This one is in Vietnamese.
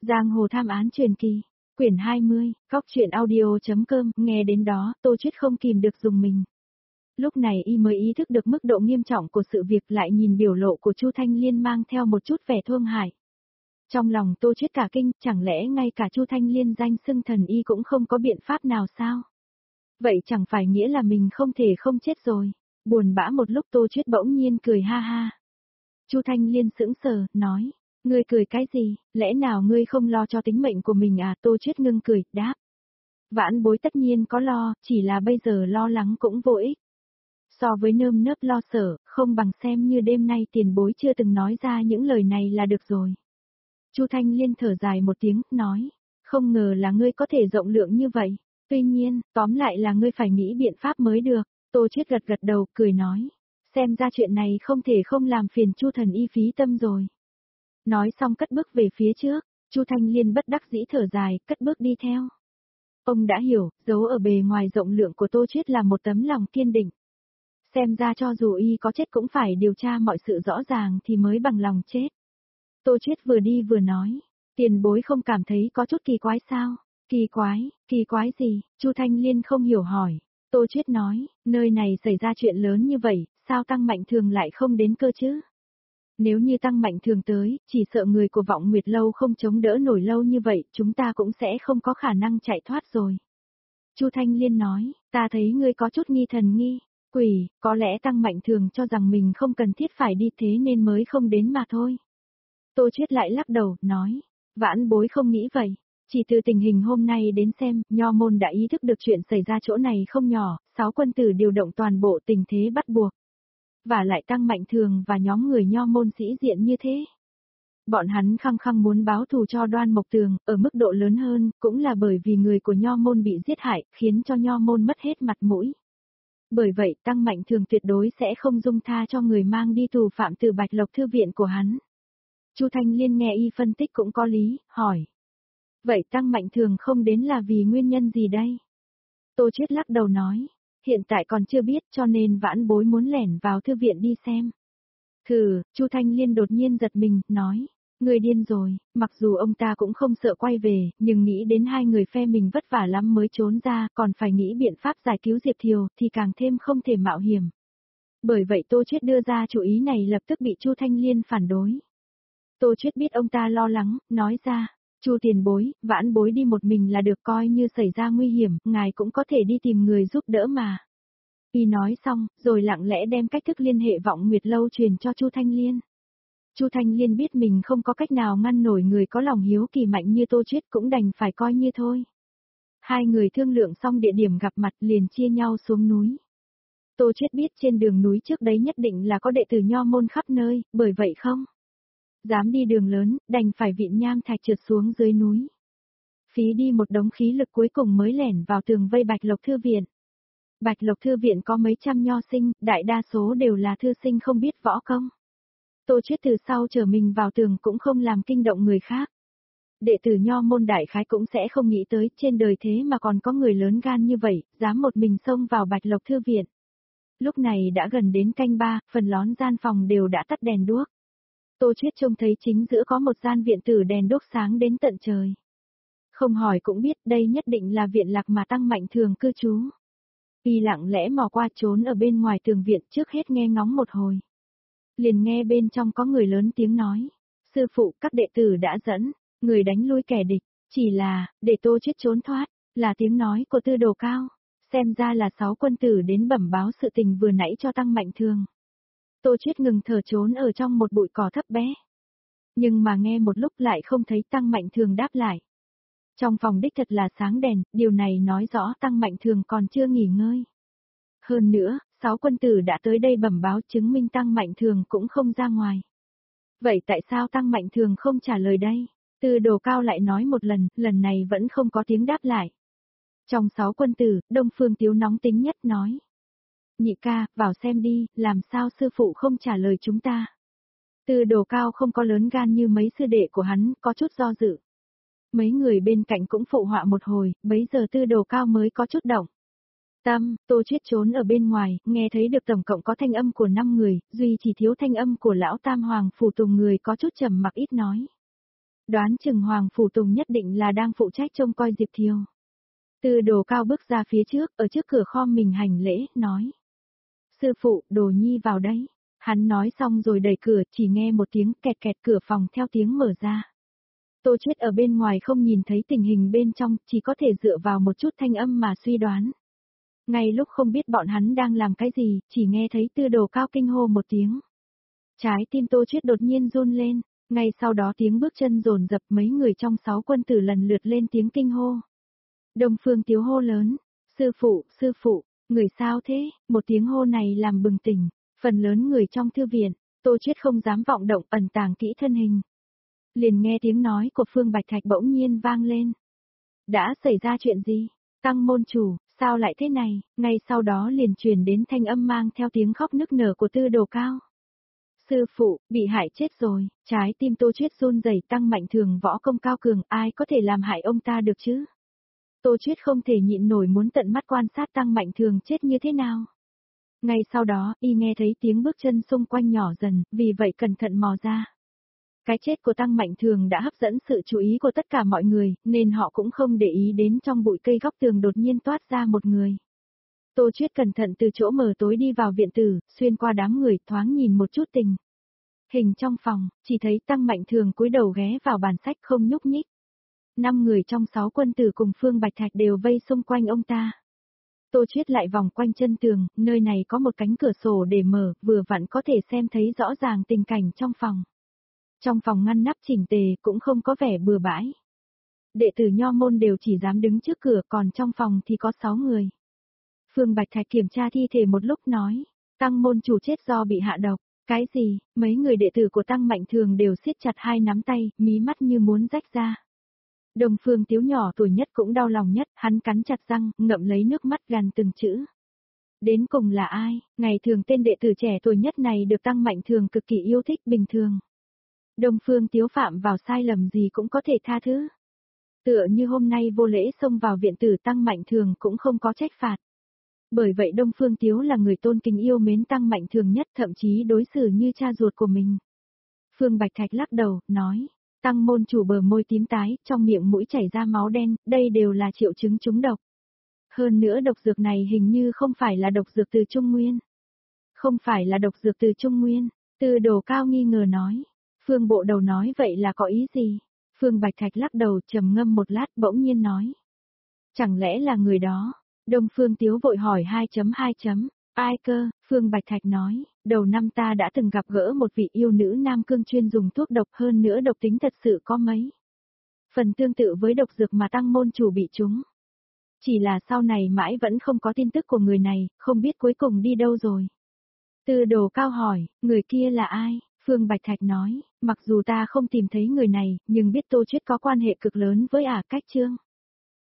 Giang hồ tham án truyền kỳ, quyển 20, Cóc truyện audio.com, nghe đến đó, Tô Chuyết không kìm được dùng mình. Lúc này y mới ý thức được mức độ nghiêm trọng của sự việc, lại nhìn biểu lộ của Chu Thanh Liên mang theo một chút vẻ thương hại. Trong lòng Tô Chuyết cả kinh, chẳng lẽ ngay cả Chu Thanh Liên danh xưng thần y cũng không có biện pháp nào sao? Vậy chẳng phải nghĩa là mình không thể không chết rồi. Buồn bã một lúc Tô Chuyết bỗng nhiên cười ha ha. Chu Thanh Liên sững sờ, nói, ngươi cười cái gì, lẽ nào ngươi không lo cho tính mệnh của mình à? Tô Chuyết ngưng cười, đáp. Vãn bối tất nhiên có lo, chỉ là bây giờ lo lắng cũng vô ích. So với nơm nớp lo sợ, không bằng xem như đêm nay tiền bối chưa từng nói ra những lời này là được rồi. Chu Thanh Liên thở dài một tiếng, nói, không ngờ là ngươi có thể rộng lượng như vậy. Tuy nhiên, tóm lại là ngươi phải nghĩ biện pháp mới được. Tô Chuyết gật gật đầu, cười nói, xem ra chuyện này không thể không làm phiền Chu thần y phí tâm rồi. Nói xong cất bước về phía trước, Chu Thanh Liên bất đắc dĩ thở dài, cất bước đi theo. Ông đã hiểu, dấu ở bề ngoài rộng lượng của Tô Chuyết là một tấm lòng kiên định. Xem ra cho dù y có chết cũng phải điều tra mọi sự rõ ràng thì mới bằng lòng chết. Tô Chuyết vừa đi vừa nói, tiền bối không cảm thấy có chút kỳ quái sao? Kỳ quái gì? Chu Thanh Liên không hiểu hỏi. Tô Chuyết nói, nơi này xảy ra chuyện lớn như vậy, sao Tăng Mạnh Thường lại không đến cơ chứ? Nếu như Tăng Mạnh Thường tới, chỉ sợ người của Vọng Nguyệt Lâu không chống đỡ nổi lâu như vậy, chúng ta cũng sẽ không có khả năng chạy thoát rồi. Chu Thanh Liên nói, ta thấy ngươi có chút nghi thần nghi, quỷ, có lẽ Tăng Mạnh Thường cho rằng mình không cần thiết phải đi thế nên mới không đến mà thôi. Tô Chuyết lại lắc đầu, nói, vãn bối không nghĩ vậy. Chỉ từ tình hình hôm nay đến xem, Nho môn đã ý thức được chuyện xảy ra chỗ này không nhỏ, 6 quân tử điều động toàn bộ tình thế bắt buộc. Và lại Tăng Mạnh Thường và nhóm người Nho môn sĩ diện như thế. Bọn hắn khăng khăng muốn báo thù cho Đoan Mộc Tường, ở mức độ lớn hơn, cũng là bởi vì người của Nho môn bị giết hại, khiến cho Nho môn mất hết mặt mũi. Bởi vậy Tăng Mạnh Thường tuyệt đối sẽ không dung tha cho người mang đi tù phạm từ Bạch Lộc Thư viện của hắn. Chu Thanh Liên nghe y phân tích cũng có lý, hỏi. Vậy Tăng Mạnh Thường không đến là vì nguyên nhân gì đây? Tô Chuyết lắc đầu nói, hiện tại còn chưa biết cho nên vãn bối muốn lẻn vào thư viện đi xem. Chu Thanh Liên đột nhiên giật mình, nói, người điên rồi, mặc dù ông ta cũng không sợ quay về, nhưng nghĩ đến hai người phe mình vất vả lắm mới trốn ra, còn phải nghĩ biện pháp giải cứu Diệp Thiều, thì càng thêm không thể mạo hiểm. Bởi vậy Tô Chuyết đưa ra chủ ý này lập tức bị Chu Thanh Liên phản đối. Tô Chuyết biết ông ta lo lắng, nói ra, Chu tiền bối, vãn bối đi một mình là được, coi như xảy ra nguy hiểm, ngài cũng có thể đi tìm người giúp đỡ mà. Y nói xong, rồi lặng lẽ đem cách thức liên hệ Vọng Nguyệt Lâu truyền cho Chu Thanh Liên. Chu Thanh Liên biết mình không có cách nào ngăn nổi người có lòng hiếu kỳ mạnh như Tô Chuyết, cũng đành phải coi như thôi. Hai người thương lượng xong địa điểm gặp mặt liền chia nhau xuống núi. Tô Chuyết biết trên đường núi trước đấy nhất định là có đệ tử Nho môn khắp nơi, bởi vậy không dám đi đường lớn, đành phải vịn nham thạch trượt xuống dưới núi. Phí đi một đống khí lực cuối cùng mới lẻn vào tường vây Bạch Lộc Thư viện. Bạch Lộc Thư viện có mấy trăm nho sinh, đại đa số đều là thư sinh không biết võ công. Tô Chuyết từ sau trở mình vào tường cũng không làm kinh động người khác. Đệ tử Nho môn đại khái cũng sẽ không nghĩ tới trên đời thế mà còn có người lớn gan như vậy, dám một mình xông vào Bạch Lộc Thư viện. Lúc này đã gần đến canh 3, phần lớn gian phòng đều đã tắt đèn đuốc. Tô Chuyết trông thấy chính giữa có một gian viện tử đèn đuốc sáng đến tận trời. Không hỏi cũng biết đây nhất định là viện lạc mà Tăng Mạnh Thường cư trú. Y lặng lẽ mò qua trốn ở bên ngoài tường viện, trước hết nghe ngóng một hồi. Liền nghe bên trong có người lớn tiếng nói, sư phụ, các đệ tử đã dẫn người đánh lui kẻ địch, chỉ là để Tô Chuyết trốn thoát, là tiếng nói của Tư Đồ Cao. Xem ra là 6 quân tử đến bẩm báo sự tình vừa nãy cho Tăng Mạnh Thường. Tô Chuyết ngừng thở trốn ở trong một bụi cỏ thấp bé. Nhưng mà nghe một lúc lại không thấy Tăng Mạnh Thường đáp lại. Trong phòng đích thật là sáng đèn, điều này nói rõ Tăng Mạnh Thường còn chưa nghỉ ngơi. Hơn nữa, 6 quân tử đã tới đây bẩm báo chứng minh Tăng Mạnh Thường cũng không ra ngoài. Vậy tại sao Tăng Mạnh Thường không trả lời đây? Tư Đồ Cao lại nói một lần này vẫn không có tiếng đáp lại. Trong 6 quân tử, Đông Phương Tiếu nóng tính nhất nói. Nhị ca, vào xem đi, làm sao sư phụ không trả lời chúng ta? Tư Đồ Cao không có lớn gan như mấy sư đệ của hắn, có chút do dự. Mấy người bên cạnh cũng phụ họa một hồi, bấy giờ Tư Đồ Cao mới có chút động. Tô Chuyết trốn ở bên ngoài, nghe thấy được tổng cộng có thanh âm của 5 người, duy chỉ thiếu thanh âm của lão Tam Hoàng phủ tùng người có chút trầm mặc ít nói. Đoán chừng Hoàng Phủ Tùng nhất định là đang phụ trách trông coi Diệp Thiều. Tư Đồ Cao bước ra phía trước, ở trước cửa khom mình hành lễ, nói. Sư phụ, Đồ Nhi vào đây. Hắn nói xong rồi đẩy cửa, chỉ nghe một tiếng kẹt kẹt, cửa phòng theo tiếng mở ra. Tô Chuyết ở bên ngoài không nhìn thấy tình hình bên trong, chỉ có thể dựa vào một chút thanh âm mà suy đoán. Ngay lúc không biết bọn hắn đang làm cái gì, chỉ nghe thấy Tư Đồ Cao kinh hô một tiếng. Trái tim Tô Chuyết đột nhiên run lên, ngay sau đó tiếng bước chân dồn dập, mấy người trong 6 quân tử lần lượt lên tiếng kinh hô. Đông Phương Tiếu hô lớn, sư phụ, người sao thế, một tiếng hô này làm bừng tỉnh, phần lớn người trong thư viện, Tô Chuyết không dám vọng động, ẩn tàng kỹ thân hình. Liền nghe tiếng nói của Phương Bạch Thạch bỗng nhiên vang lên. Đã xảy ra chuyện gì? Tăng môn chủ, sao lại thế này? Ngay sau đó liền truyền đến thanh âm mang theo tiếng khóc nức nở của Tư Đồ Cao. Sư phụ, bị hại chết rồi, trái tim Tô Chuyết run rẩy, Tăng Mạnh Thường võ công cao cường, ai có thể làm hại ông ta được chứ? Tô Chuyết không thể nhịn nổi muốn tận mắt quan sát Tăng Mạnh Thường chết như thế nào. Ngay sau đó, y nghe thấy tiếng bước chân xung quanh nhỏ dần, vì vậy cẩn thận mò ra. Cái chết của Tăng Mạnh Thường đã hấp dẫn sự chú ý của tất cả mọi người, nên họ cũng không để ý đến trong bụi cây góc tường đột nhiên toát ra một người. Tô Chuyết cẩn thận từ chỗ mờ tối đi vào viện tử, xuyên qua đám người, thoáng nhìn một chút tình hình trong phòng, chỉ thấy Tăng Mạnh Thường cúi đầu ghé vào bàn sách không nhúc nhích. 5 người trong 6 quân tử cùng Phương Bạch Thạch đều vây xung quanh ông ta. Tô Chuyết lại vòng quanh chân tường, nơi này có một cánh cửa sổ để mở, vừa vặn có thể xem thấy rõ ràng tình cảnh trong phòng. Trong phòng ngăn nắp chỉnh tề, cũng không có vẻ bừa bãi. Đệ tử nho môn đều chỉ dám đứng trước cửa, còn trong phòng thì có 6 người. Phương Bạch Thạch kiểm tra thi thể một lúc nói, Tăng môn chủ chết do bị hạ độc. Cái gì? Mấy người đệ tử của Tăng Mạnh Thường đều siết chặt hai nắm tay, mí mắt như muốn rách ra. Đông Phương Tiếu nhỏ tuổi nhất cũng đau lòng nhất, hắn cắn chặt răng, ngậm lấy nước mắt gằn từng chữ. Đến cùng là ai? Ngày thường tên đệ tử trẻ tuổi nhất này được Tăng Mạnh Thường cực kỳ yêu thích bình thường. Đông Phương Tiếu phạm vào sai lầm gì cũng có thể tha thứ. Tựa như hôm nay vô lễ xông vào viện tử, Tăng Mạnh Thường cũng không có trách phạt. Bởi vậy Đông Phương Tiếu là người tôn kính yêu mến Tăng Mạnh Thường nhất, thậm chí đối xử như cha ruột của mình. Phương Bạch Thạch lắc đầu, nói, Tăng môn chủ bờ môi tím tái, trong miệng mũi chảy ra máu đen, đây đều là triệu chứng trúng độc. Hơn nữa độc dược này hình như không phải là độc dược từ Trung Nguyên. Không phải là độc dược từ Trung Nguyên, Tư Đồ Cao nghi ngờ nói. Phương Bộ Đầu nói vậy là có ý gì? Phương Bạch Thạch lắc đầu, trầm ngâm một lát, bỗng nhiên nói. Chẳng lẽ là người đó? Đông Phương Tiếu vội hỏi 2.2. Ai cơ? Phương Bạch Thạch nói, đầu năm ta đã từng gặp gỡ một vị yêu nữ Nam Cương chuyên dùng thuốc độc, hơn nữa độc tính thật sự có mấy phần tương tự với độc dược mà Tăng môn chủ bị trúng. Chỉ là sau này mãi vẫn không có tin tức của người này, không biết cuối cùng đi đâu rồi. Tư Đồ Cao hỏi, người kia là ai? Phương Bạch Thạch nói, mặc dù ta không tìm thấy người này, nhưng biết Tô Chuyết có quan hệ cực lớn với Cách Trương.